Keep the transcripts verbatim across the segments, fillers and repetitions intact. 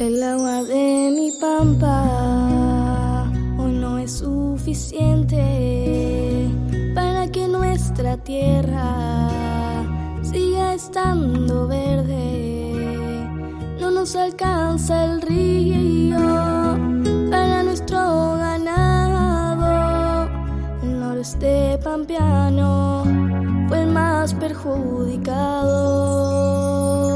El agua de mi pampa hoy no es suficiente para que nuestra tierra siga estando verde. No nos alcanza el río para nuestro ganado. El noreste pampeano fue el más perjudicado.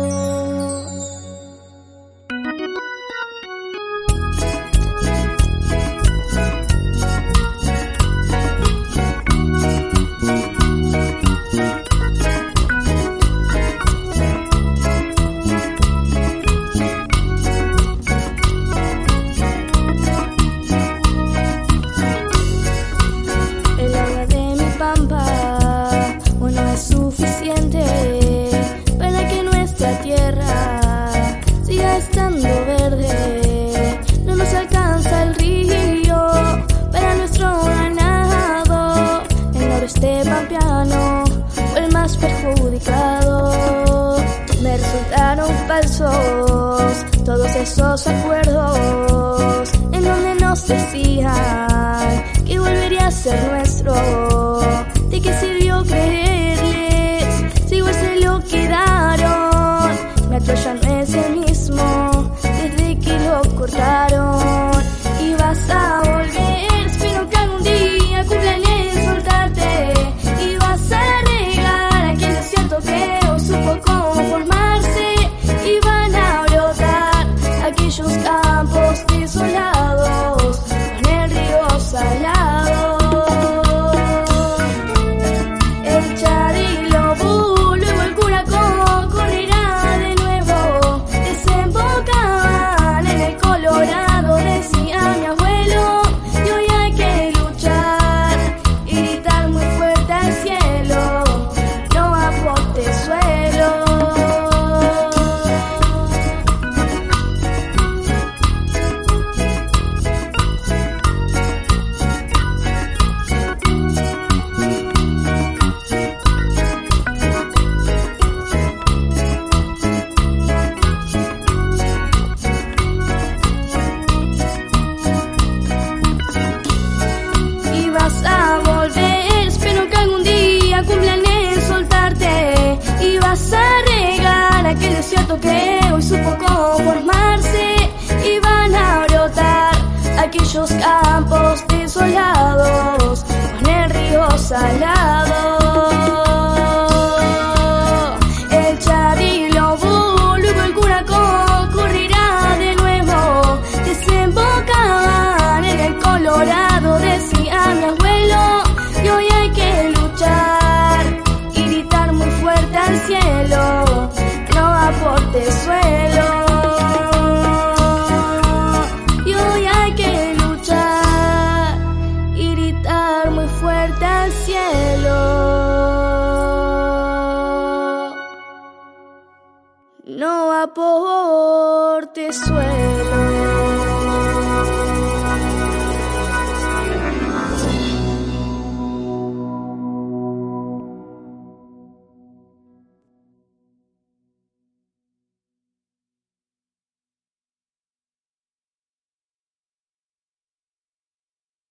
Para que nuestra tierra siga estando verde. No nos alcanza el río para nuestro ganado. El noreste pampeano fue el más perjudicado. Me resultaron falsos todos esos acuerdos en donde nos decían que volvería a ser nuestro. ¿De qué sirvió creerles si igual se lo quedaron? Mi atro ya no es el mismo desde que lo cortaron. Y vas a volver, espero que algún día cumplan en soltarte. Y vas a regar aquel desierto que hoy supo conformarse. Y van a brotar aquellos campos desolados con el río salado. Que hoy supo conformarse. Y van a brotar aquellos campos desolados con el río salado. El Charilobú, luego el Curacó correrá de nuevo. Desembocaban en el Colorado, decía mi abuelo. Y hoy hay que luchar y gritar muy fuerte al cielo. Aporte suelo. Y hoy hay que luchar y gritar muy fuerte al cielo. No aporte suelo.